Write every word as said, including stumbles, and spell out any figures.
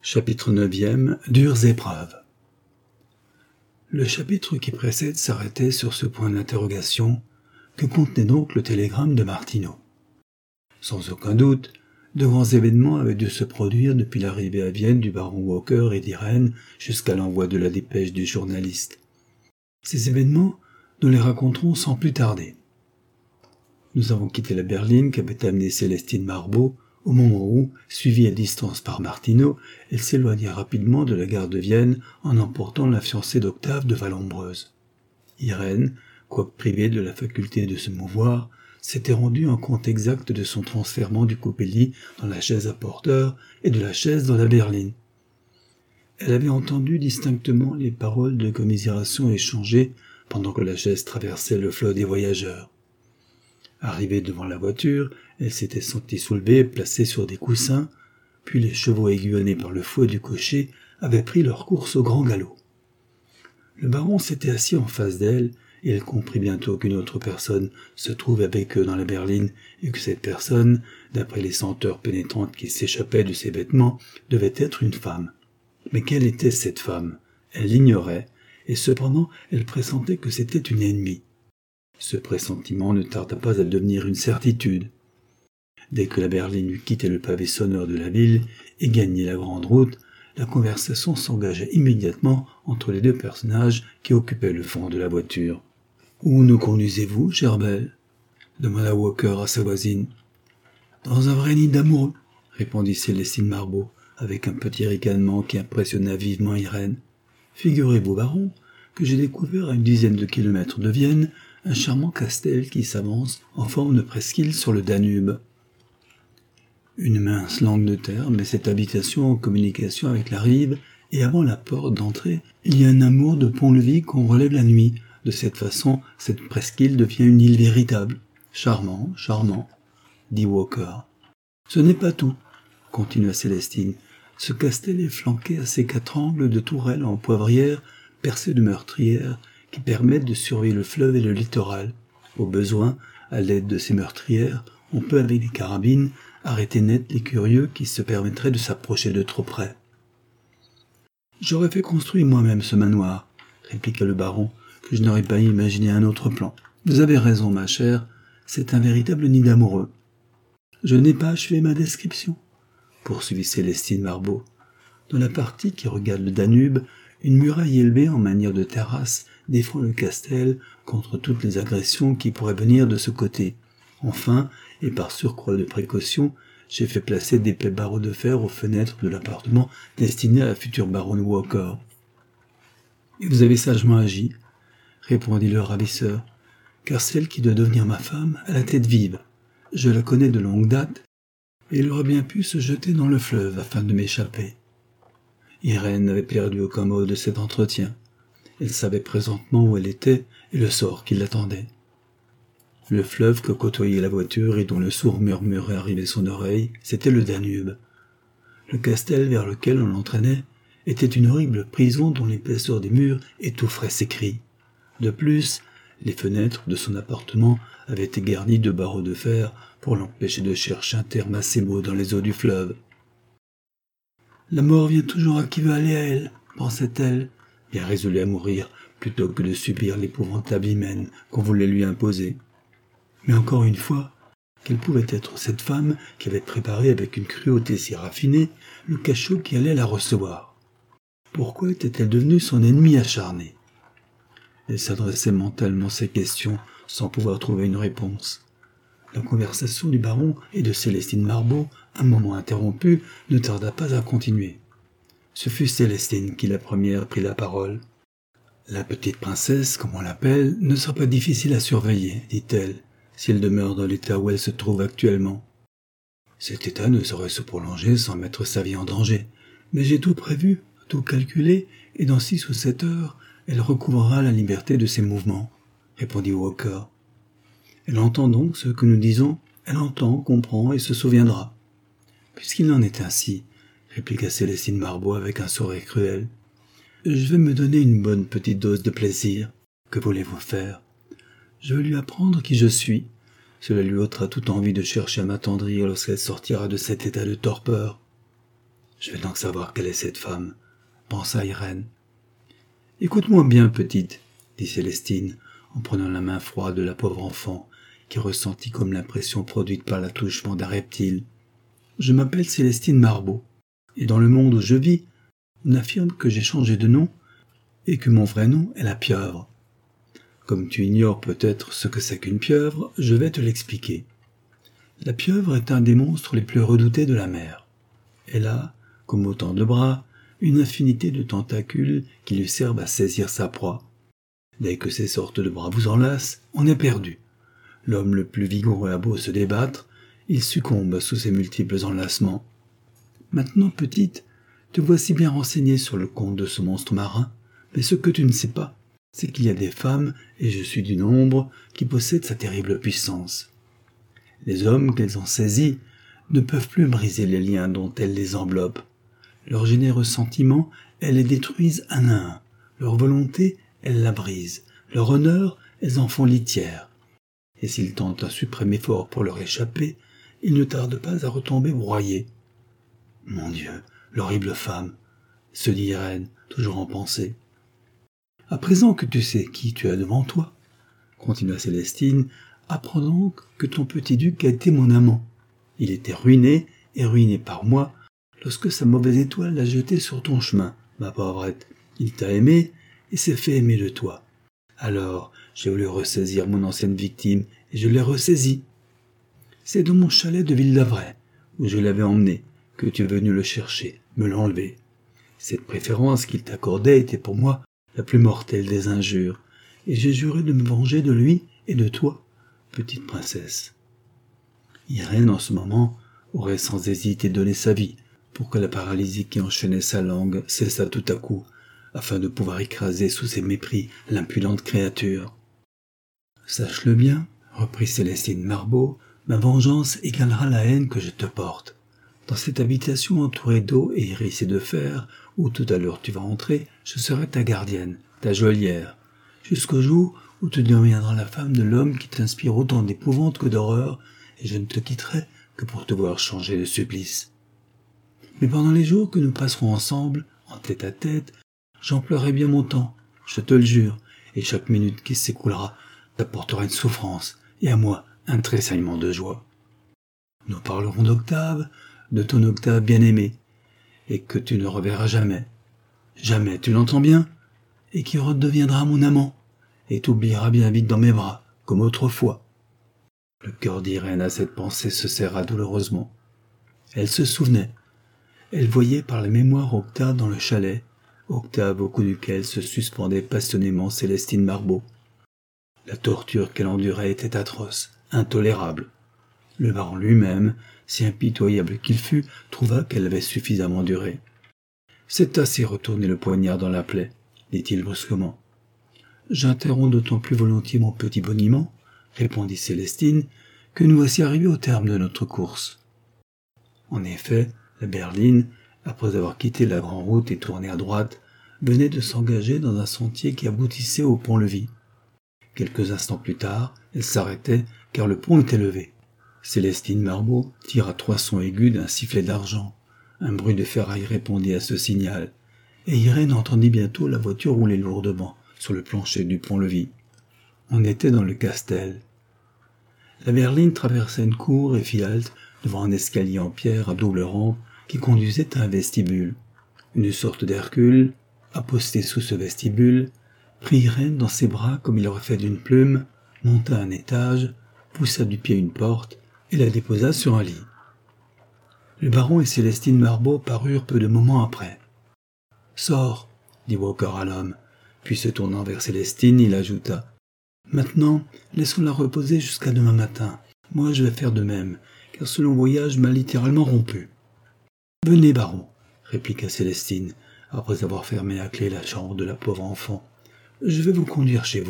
Chapitre neuvième. Dures épreuves. Le chapitre qui précède s'arrêtait sur ce point d'interrogation. Que contenait donc le télégramme de Martineau? Sans aucun doute, de grands événements avaient dû se produire depuis l'arrivée à Vienne du baron Walker et d'Irène jusqu'à l'envoi de la dépêche du journaliste. Ces événements, nous les raconterons sans plus tarder. Nous avons quitté la berline qu'avait amenée Célestine Marbeau au moment où, suivie à distance par Martineau, elle s'éloigna rapidement de la gare de Vienne en emportant la fiancée d'Octave de Vallombreuse. Irène, quoique privée de la faculté de se mouvoir, s'était rendue en compte exact de son transfèrement du coupé-lit dans la chaise à porteur et de la chaise dans la berline. Elle avait entendu distinctement les paroles de commisération échangées pendant que la chaise traversait le flot des voyageurs. Arrivée devant la voiture, elle s'était sentie soulevée et placée sur des coussins, puis les chevaux aiguillonnés par le fouet du cocher avaient pris leur course au grand galop. Le baron s'était assis en face d'elle, et elle comprit bientôt qu'une autre personne se trouvait avec eux dans la berline, et que cette personne, d'après les senteurs pénétrantes qui s'échappaient de ses vêtements, devait être une femme. Mais quelle était cette femme? Elle l'ignorait, et cependant elle pressentait que c'était une ennemie. Ce pressentiment ne tarda pas à devenir une certitude. Dès que la berline eut quitté le pavé sonore de la ville et gagné la grande route, la conversation s'engagea immédiatement entre les deux personnages qui occupaient le fond de la voiture. « Où nous conduisez-vous, chère belle ?» demanda Walker à sa voisine. « Dans un vrai nid d'amoureux, » répondit Célestine Marbeau, avec un petit ricanement qui impressionna vivement Irène. « Figurez-vous, baron, que j'ai découvert à une dizaine de kilomètres de Vienne un charmant castel qui s'avance en forme de presqu'île sur le Danube. Une mince langue de terre met cette habitation en communication avec la rive, et avant la porte d'entrée, il y a un amour de pont-levis qu'on relève la nuit. De cette façon, cette presqu'île devient une île véritable. Charmant, charmant, dit Walker. Ce n'est pas tout, continua Célestine. Ce castel est flanqué à ses quatre angles de tourelles en poivrière percées de meurtrières qui permettent de surveiller le fleuve et le littoral. Au besoin, à l'aide de ces meurtrières, on peut avec des carabines arrêter net les curieux qui se permettraient de s'approcher de trop près. « J'aurais fait construire moi-même ce manoir, » répliqua le baron, que je n'aurais pas imaginé un autre plan. « Vous avez raison, ma chère, c'est un véritable nid d'amoureux. »« Je n'ai pas achevé ma description, » poursuivit Célestine Marbeau. « Dans la partie qui regarde le Danube, une muraille élevée en manière de terrasse défend le castel contre toutes les agressions qui pourraient venir de ce côté. Enfin, et par surcroît de précaution, j'ai fait placer d'épais barreaux de fer aux fenêtres de l'appartement destiné à la future baronne Walker. »« Et vous avez sagement agi, » répondit le ravisseur, « car celle qui doit devenir ma femme a la tête vive. Je la connais de longue date, et elle aurait bien pu se jeter dans le fleuve afin de m'échapper. » Irène n'avait perdu aucun mot de cet entretien. Elle savait présentement où elle était et le sort qui l'attendait. Le fleuve que côtoyait la voiture et dont le sourd murmure arrivait à son oreille, c'était le Danube. Le castel vers lequel on l'entraînait était une horrible prison dont l'épaisseur des murs étoufferait ses cris. De plus, les fenêtres de son appartement avaient été garnies de barreaux de fer pour l'empêcher de chercher un terme assez beau dans les eaux du fleuve. « La mort vient toujours à qui veut aller à elle, » pensait-elle, bien résolue à mourir plutôt que de subir l'épouvantable hymen qu'on voulait lui imposer. Mais encore une fois, quelle pouvait être cette femme qui avait préparé avec une cruauté si raffinée le cachot qui allait la recevoir? Pourquoi était-elle devenue son ennemie acharnée? Elle s'adressait mentalement ces questions sans pouvoir trouver une réponse. La conversation du baron et de Célestine Marbeau, un moment interrompue, ne tarda pas à continuer. Ce fut Célestine qui la première prit la parole. « La petite princesse, comme on l'appelle, ne sera pas difficile à surveiller, dit-elle, si elle demeure dans l'état où elle se trouve actuellement. Cet état ne saurait se prolonger sans mettre sa vie en danger, mais j'ai tout prévu, tout calculé, et dans six ou sept heures, elle recouvrera la liberté de ses mouvements, » répondit Walker. « Elle entend donc ce que nous disons, elle entend, comprend et se souviendra. »« Puisqu'il en est ainsi, » répliqua Célestine Marbeau avec un sourire cruel, « je vais me donner une bonne petite dose de plaisir. Que voulez-vous faire? Je vais lui apprendre qui je suis. Cela lui ôtera toute envie de chercher à m'attendrir lorsqu'elle sortira de cet état de torpeur. » Je vais donc savoir quelle est cette femme, pensa Irène. Écoute-moi bien, petite, dit Célestine, en prenant la main froide de la pauvre enfant, qui ressentit comme l'impression produite par l'attouchement d'un reptile. Je m'appelle Célestine Marbeau, et dans le monde où je vis, on affirme que j'ai changé de nom et que mon vrai nom est la pieuvre. Comme tu ignores peut-être ce que c'est qu'une pieuvre, je vais te l'expliquer. La pieuvre est un des monstres les plus redoutés de la mer. Elle a, comme autant de bras, une infinité de tentacules qui lui servent à saisir sa proie. Dès que ces sortes de bras vous enlacent, on est perdu. L'homme le plus vigoureux a beau se débattre, il succombe sous ces multiples enlacements. Maintenant, petite, te voici bien renseignée sur le compte de ce monstre marin, mais ce que tu ne sais pas, c'est qu'il y a des femmes, et je suis du nombre, qui possèdent sa terrible puissance. Les hommes qu'elles ont saisis ne peuvent plus briser les liens dont elles les enveloppent. Leurs généreux sentiments, elles les détruisent un à un. Leur volonté, elles la brisent. Leur honneur, elles en font litière. Et s'ils tentent un suprême effort pour leur échapper, ils ne tardent pas à retomber broyés. Mon Dieu, l'horrible femme, se dit Irène, toujours en pensée. À présent que tu sais qui tu as devant toi, continua Célestine, apprends donc que ton petit duc a été mon amant. Il était ruiné, et ruiné par moi, lorsque sa mauvaise étoile l'a jeté sur ton chemin, ma pauvrette. Il t'a aimé, et s'est fait aimer de toi. Alors, j'ai voulu ressaisir mon ancienne victime, et je l'ai ressaisie. C'est dans mon chalet de Ville-d'Avray, où je l'avais emmené, que tu es venu le chercher, me l'enlever. Cette préférence qu'il t'accordait était pour moi la plus mortelle des injures, et j'ai juré de me venger de lui et de toi, petite princesse. Irène, en ce moment, aurait sans hésiter donné sa vie pour que la paralysie qui enchaînait sa langue cessât tout à coup, afin de pouvoir écraser sous ses mépris l'impudente créature. Sache-le bien, reprit Célestine Marbeau, ma vengeance égalera la haine que je te porte. Dans cette habitation entourée d'eau et hérissée de fer, où tout à l'heure tu vas entrer, je serai ta gardienne, ta geôlière, jusqu'au jour où tu deviendras la femme de l'homme qui t'inspire autant d'épouvante que d'horreur, et je ne te quitterai que pour te voir changer de supplice. Mais pendant les jours que nous passerons ensemble, en tête à tête, j'emploierai bien mon temps, je te le jure, et chaque minute qui s'écoulera t'apportera une souffrance, et à moi un tressaillement de joie. Nous parlerons d'Octave, de ton Octave bien-aimé, et que tu ne reverras jamais. Jamais, tu l'entends bien, et qui redeviendra mon amant, et t'oubliera bien vite dans mes bras, comme autrefois. Le cœur d'Irène à cette pensée se serra douloureusement. Elle se souvenait. Elle voyait par la mémoire Octave dans le chalet, Octave au cou duquel se suspendait passionnément Célestine Marbeau. La torture qu'elle endurait était atroce, intolérable. Le baron lui-même, si impitoyable qu'il fût, trouva qu'elle avait suffisamment duré. « C'est assez retourner le poignard dans la plaie, » dit-il brusquement. « J'interromps d'autant plus volontiers mon petit boniment, » répondit Célestine, « que nous voici arrivés au terme de notre course. » En effet, la berline, après avoir quitté la grande route et tourné à droite, venait de s'engager dans un sentier qui aboutissait au pont-levis. Quelques instants plus tard, elle s'arrêtait, car le pont était levé. Célestine Marbeau tira trois sons aigus d'un sifflet d'argent. Un bruit de ferraille répondit à ce signal, et Irène entendit bientôt la voiture rouler lourdement sur le plancher du pont-levis. On était dans le Castel. La berline traversa une cour et fit halte devant un escalier en pierre à double rampe qui conduisait à un vestibule. Une sorte d'Hercule, aposté sous ce vestibule, prit Irène dans ses bras comme il aurait fait d'une plume, monta un étage, poussa du pied une porte et la déposa sur un lit. Le baron et Célestine Marbeau parurent peu de moments après. « Sors !» dit Walker à l'homme, puis se tournant vers Célestine, il ajouta « Maintenant, laissons-la reposer jusqu'à demain matin. Moi, je vais faire de même, car ce long voyage m'a littéralement rompu. »« Venez, baron !» répliqua Célestine, après avoir fermé à clé la chambre de la pauvre enfant. « Je vais vous conduire chez vous. »